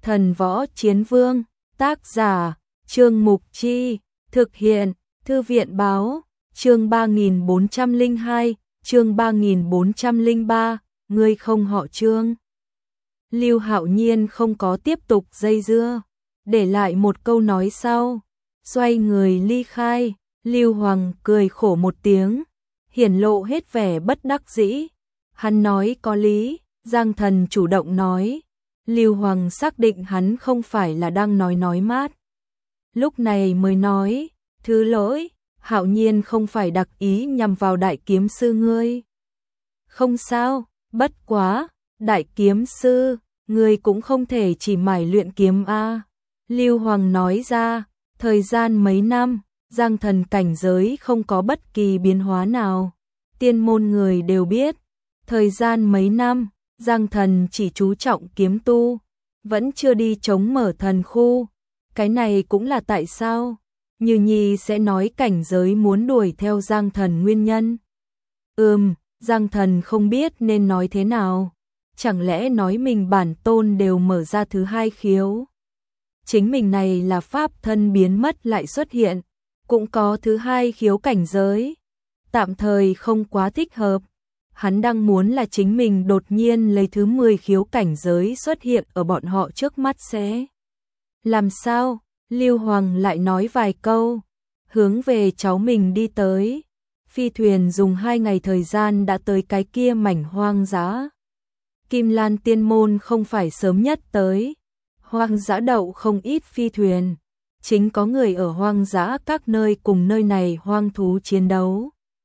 Thần Võ Chiến Vương, tác giả, Trương Mục Chi, thực hiện, Thư viện Báo, chương 3402, chương 3403, ngươi không họ Trương. Lưu Hạo Nhiên không có tiếp tục dây dưa, để lại một câu nói sau, xoay người ly khai. Lưu Hoàng cười khổ một tiếng, hiển lộ hết vẻ bất đắc dĩ. Hắn nói có lý, Giang Thần chủ động nói. Lưu Hoàng xác định hắn không phải là đang nói mát. Lúc này mới nói, thứ lỗi, Hạo Nhiên không phải đặc ý nhằm vào đại kiếm sư ngươi. Không sao, bất quá, đại kiếm sư, ngươi cũng không thể chỉ mải luyện kiếm a. Lưu Hoàng nói ra, thời gian mấy năm, Giang Thần cảnh giới không có bất kỳ biến hóa nào. Tiên môn người đều biết, thời gian mấy năm, Giang Thần chỉ chú trọng kiếm tu, vẫn chưa đi chống mở thần khu. Cái này cũng là tại sao Như Nhi sẽ nói cảnh giới muốn đuổi theo Giang Thần nguyên nhân. Giang Thần không biết nên nói thế nào. Chẳng lẽ nói mình bản tôn đều mở ra thứ hai khiếu? Chính mình này là pháp thân biến mất lại xuất hiện, cũng có thứ hai khiếu cảnh giới. Tạm thời không quá thích hợp. Hắn đang muốn là chính mình đột nhiên lấy thứ 10 khiếu cảnh giới xuất hiện ở bọn họ trước mắt sẽ. Làm sao? Lưu Hoàng lại nói vài câu, hướng về cháu mình đi tới. Phi thuyền dùng 2 ngày thời gian đã tới cái kia mảnh hoang dã. Kim Lan Tiên Môn không phải sớm nhất tới. Hoang dã đậu không ít phi thuyền. Chính có người ở hoang dã các nơi cùng nơi này hoang thú chiến đấu.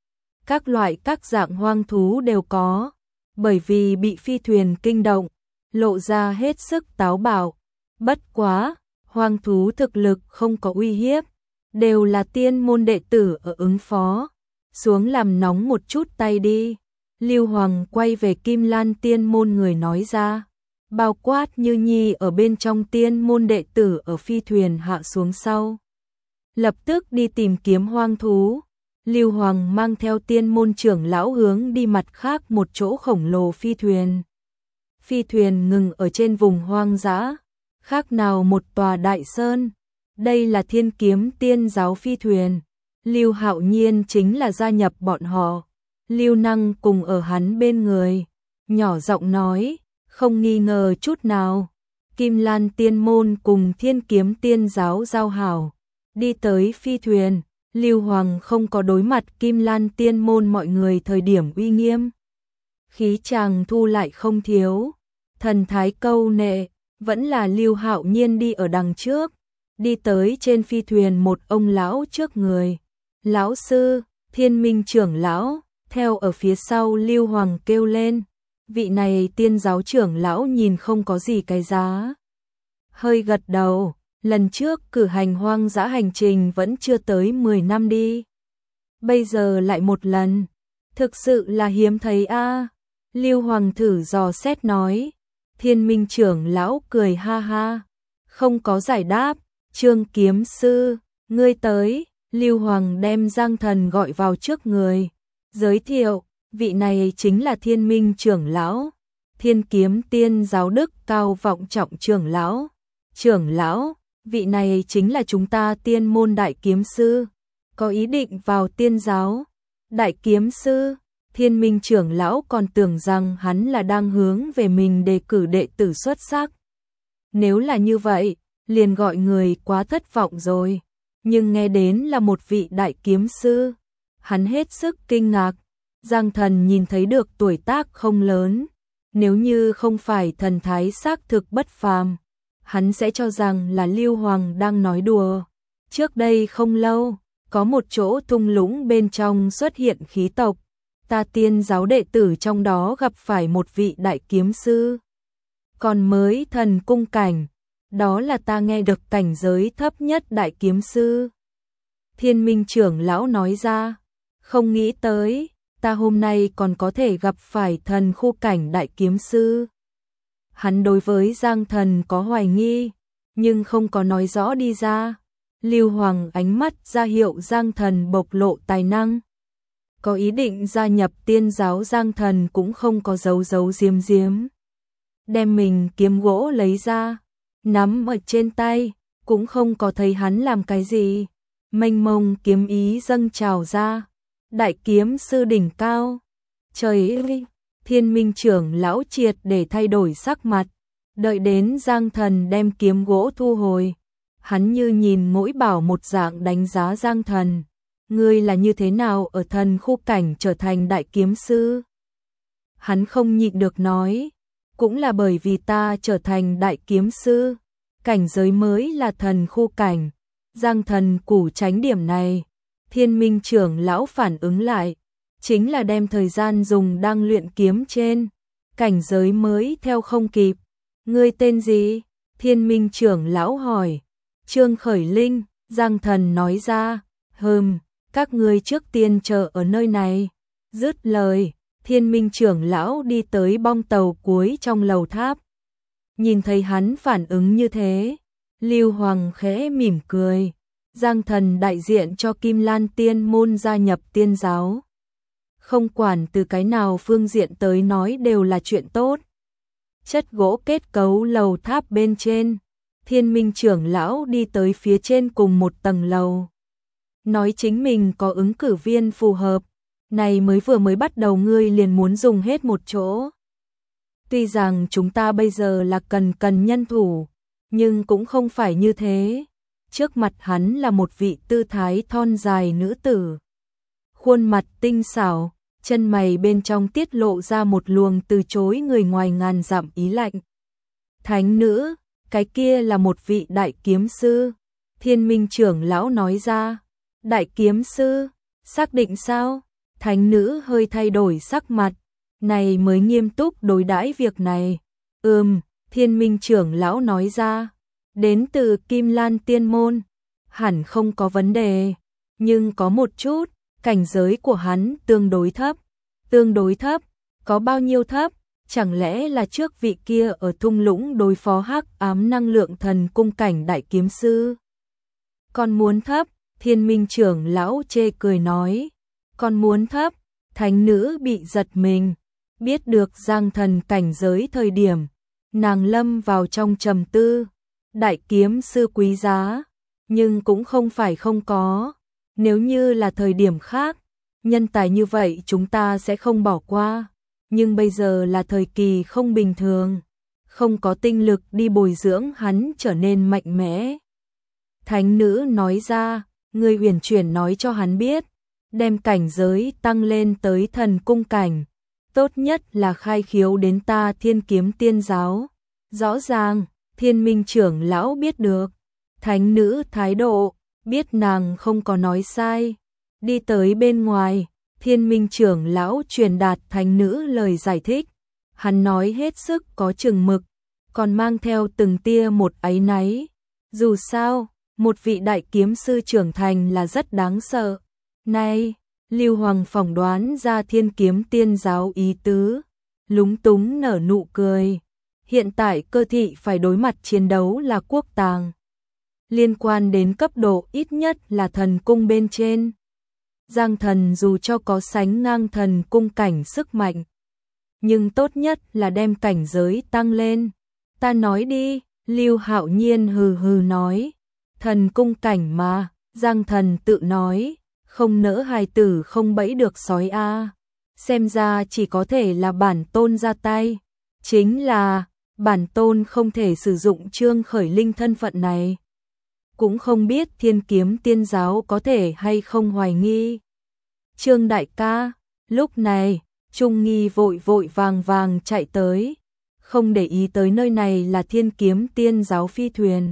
Các loại các dạng hoang thú đều có. Bởi vì bị phi thuyền kinh động, lộ ra hết sức táo bạo. Bất quá, hoang thú thực lực không có uy hiếp. Đều là tiên môn đệ tử ở ứng phó. Xuống làm nóng một chút tay đi. Lưu Hoàng quay về Kim Lan Tiên Môn người nói ra. Bao quát Như Nhi ở bên trong tiên môn đệ tử ở phi thuyền hạ xuống sau. Lập tức đi tìm kiếm hoang thú. Lưu Hoàng mang theo tiên môn trưởng lão hướng đi mặt khác một chỗ khổng lồ phi thuyền. Phi thuyền ngừng ở trên vùng hoang dã, khác nào một tòa đại sơn. Đây là Thiên Kiếm Tiên giáo phi thuyền. Lưu Hạo Nhiên chính là gia nhập bọn họ. Lưu Năng cùng ở hắn bên người, nhỏ giọng nói, không nghi ngờ chút nào. Kim Lan Tiên Môn cùng Thiên Kiếm Tiên giáo giao hảo, đi tới phi thuyền. Lưu Hoàng không có đối mặt Kim Lan Tiên Môn mọi người thời điểm uy nghiêm. Khí chàng thu lại không thiếu, thần thái câu nệ, vẫn là Lưu Hạo Nhiên đi ở đằng trước. Đi tới trên phi thuyền một ông lão trước người. Lão sư, Thiên Minh trưởng lão, theo ở phía sau Lưu Hoàng kêu lên. Vị này tiên giáo trưởng lão nhìn không có gì cái giá. Hơi gật đầu, lần trước cử hành hoang dã hành trình vẫn chưa tới 10 năm đi. Bây giờ lại một lần, thực sự là hiếm thấy a. Lưu Hoàng thử dò xét nói. Thiên Minh trưởng lão cười ha ha, không có giải đáp. Trương kiếm sư, ngươi tới. Lưu Hoàng đem Giang Thần gọi vào trước người, giới thiệu, vị này chính là Thiên Minh trưởng lão, Thiên Kiếm Tiên giáo đức cao vọng trọng trưởng lão. Trưởng lão, vị này chính là chúng ta tiên môn đại kiếm sư, có ý định vào tiên giáo. Đại kiếm sư, Thiên Minh trưởng lão còn tưởng rằng hắn là đang hướng về mình đề cử đệ tử xuất sắc. Nếu là như vậy, liền gọi người quá thất vọng rồi. Nhưng nghe đến là một vị đại kiếm sư, hắn hết sức kinh ngạc. Giang Thần nhìn thấy được tuổi tác không lớn, nếu như không phải thần thái xác thực bất phàm, hắn sẽ cho rằng là Lưu Hoàng đang nói đùa. Trước đây không lâu, có một chỗ thung lũng bên trong xuất hiện khí tộc, ta tiên giáo đệ tử trong đó gặp phải một vị đại kiếm sư. Còn mới thần cung cảnh, đó là ta nghe được cảnh giới thấp nhất đại kiếm sư. Thiên Minh trưởng lão nói ra, không nghĩ tới, ta hôm nay còn có thể gặp phải thần khu cảnh đại kiếm sư. Hắn đối với Giang Thần có hoài nghi, nhưng không có nói rõ đi ra. Lưu Hoàng ánh mắt ra hiệu Giang Thần bộc lộ tài năng. Có ý định gia nhập tiên giáo Giang Thần cũng không có giấu giấu giếm giếm. Đem mình kiếm gỗ lấy ra, nắm ở trên tay, cũng không có thấy hắn làm cái gì. Mênh mông kiếm ý dâng trào ra, đại kiếm sư đỉnh cao. Trời ơi, Thiên Minh trưởng lão triệt để thay đổi sắc mặt, đợi đến Giang Thần đem kiếm gỗ thu hồi. Hắn như nhìn mỗi bảo một dạng đánh giá Giang Thần. Ngươi là như thế nào ở thần khu cảnh trở thành đại kiếm sư? Hắn không nhịn được nói, cũng là bởi vì ta trở thành đại kiếm sư, cảnh giới mới là thần khu cảnh. Giang Thần củ tránh điểm này, Thiên Minh trưởng lão phản ứng lại, chính là đem thời gian dùng đang luyện kiếm trên, cảnh giới mới theo không kịp. Ngươi tên gì? Thiên Minh trưởng lão hỏi. Trương Khởi Linh, Giang Thần nói ra. Các ngươi trước tiên chờ ở nơi này. Dứt lời, Thiên Minh trưởng lão đi tới bong tàu cuối trong lầu tháp. Nhìn thấy hắn phản ứng như thế, Lưu Hoàng khẽ mỉm cười. Giang Thần đại diện cho Kim Lan Tiên môn gia nhập tiên giáo. Không quản từ cái nào phương diện tới nói đều là chuyện tốt. Chất gỗ kết cấu lầu tháp bên trên, Thiên Minh trưởng lão đi tới phía trên cùng một tầng lầu. Nói chính mình có ứng cử viên phù hợp, này vừa mới bắt đầu ngươi liền muốn dùng hết một chỗ. Tuy rằng chúng ta bây giờ là cần nhân thủ, nhưng cũng không phải như thế. Trước mặt hắn là một vị tư thái thon dài nữ tử. Khuôn mặt tinh xảo, chân mày bên trong tiết lộ ra một luồng từ chối người ngoài ngàn dặm ý lạnh. Thánh nữ, cái kia là một vị đại kiếm sư. Thiên Minh trưởng lão nói ra. Đại kiếm sư, xác định sao? Thánh nữ hơi thay đổi sắc mặt, này mới nghiêm túc đối đãi việc này. Thiên Minh trưởng lão nói ra. Đến từ Kim Lan Tiên môn, hẳn không có vấn đề, nhưng có một chút, cảnh giới của hắn tương đối thấp. Tương đối thấp, có bao nhiêu thấp? Chẳng lẽ là trước vị kia ở thung lũng đối phó hắc ám năng lượng thần cung cảnh đại kiếm sư? Còn muốn thấp? Thiên Minh trưởng lão chê cười nói. Còn muốn thấp? Thánh nữ bị giật mình, biết được Giang Thần cảnh giới thời điểm, nàng lâm vào trong trầm tư. Đại kiếm sư quý giá, nhưng cũng không phải không có. Nếu như là thời điểm khác, nhân tài như vậy chúng ta sẽ không bỏ qua. Nhưng bây giờ là thời kỳ không bình thường, không có tinh lực đi bồi dưỡng hắn trở nên mạnh mẽ. Thánh nữ nói ra, người uyển chuyển nói cho hắn biết, đem cảnh giới tăng lên tới thần cung cảnh. Tốt nhất là khai khiếu đến ta Thiên Kiếm Tiên giáo. Rõ ràng, Thiên Minh trưởng lão biết được. Thánh nữ thái độ, biết nàng không có nói sai. Đi tới bên ngoài, Thiên Minh trưởng lão truyền đạt thánh nữ lời giải thích. Hắn nói hết sức có chừng mực, còn mang theo từng tia một áy náy. Dù sao, một vị đại kiếm sư trưởng thành là rất đáng sợ. Này, Lưu Hoàng phỏng đoán ra Thiên Kiếm Tiên giáo ý tứ, lúng túng nở nụ cười. Hiện tại cơ thị phải đối mặt chiến đấu là quốc tàng, liên quan đến cấp độ ít nhất là thần cung bên trên. Giang Thần dù cho có sánh ngang thần cung cảnh sức mạnh, nhưng tốt nhất là đem cảnh giới tăng lên. Ta nói đi, Lưu Hạo Nhiên hừ hừ nói. Thần cung cảnh mà, Giang Thần tự nói, không nỡ hài tử không bẫy được sói a. Xem ra chỉ có thể là bản tôn ra tay. Chính là, bản tôn không thể sử dụng Trương Khởi Linh thân phận này. Cũng không biết Thiên Kiếm Tiên giáo có thể hay không hoài nghi. Trương đại ca, lúc này, Trung Nghi vội vội vàng vàng chạy tới, không để ý tới nơi này là Thiên Kiếm Tiên giáo phi thuyền.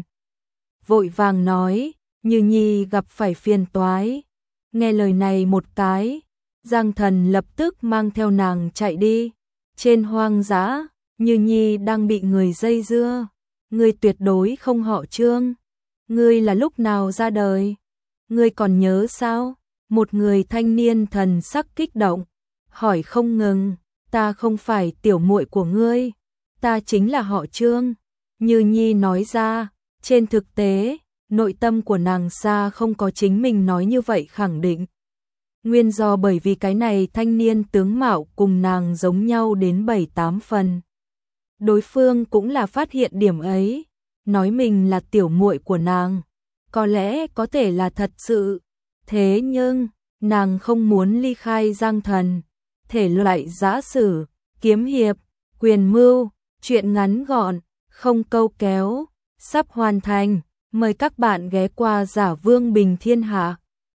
Vội vàng nói, Như Nhi gặp phải phiền toái. Nghe lời này một cái, Giang Thần lập tức mang theo nàng chạy đi. Trên hoang dã, Như Nhi đang bị người dây dưa. Ngươi tuyệt đối không họ Trương. Ngươi là lúc nào ra đời? Ngươi còn nhớ sao? Một người thanh niên thần sắc kích động, hỏi không ngừng. Ta không phải tiểu muội của ngươi, ta chính là họ Trương. Như Nhi nói ra, trên thực tế, nội tâm của nàng xa không có chính mình nói như vậy khẳng định. Nguyên do bởi vì cái này thanh niên tướng mạo cùng nàng giống nhau đến 7-8 phần. Đối phương cũng là phát hiện điểm ấy, nói mình là tiểu muội của nàng, có lẽ có thể là thật sự. Thế nhưng, nàng không muốn ly khai Giang Thần. Thể loại giã sử, kiếm hiệp, quyền mưu, truyện ngắn gọn, không câu kéo, sắp hoàn thành. Mời các bạn ghé qua Giả Vương Bình Thiên Hạ.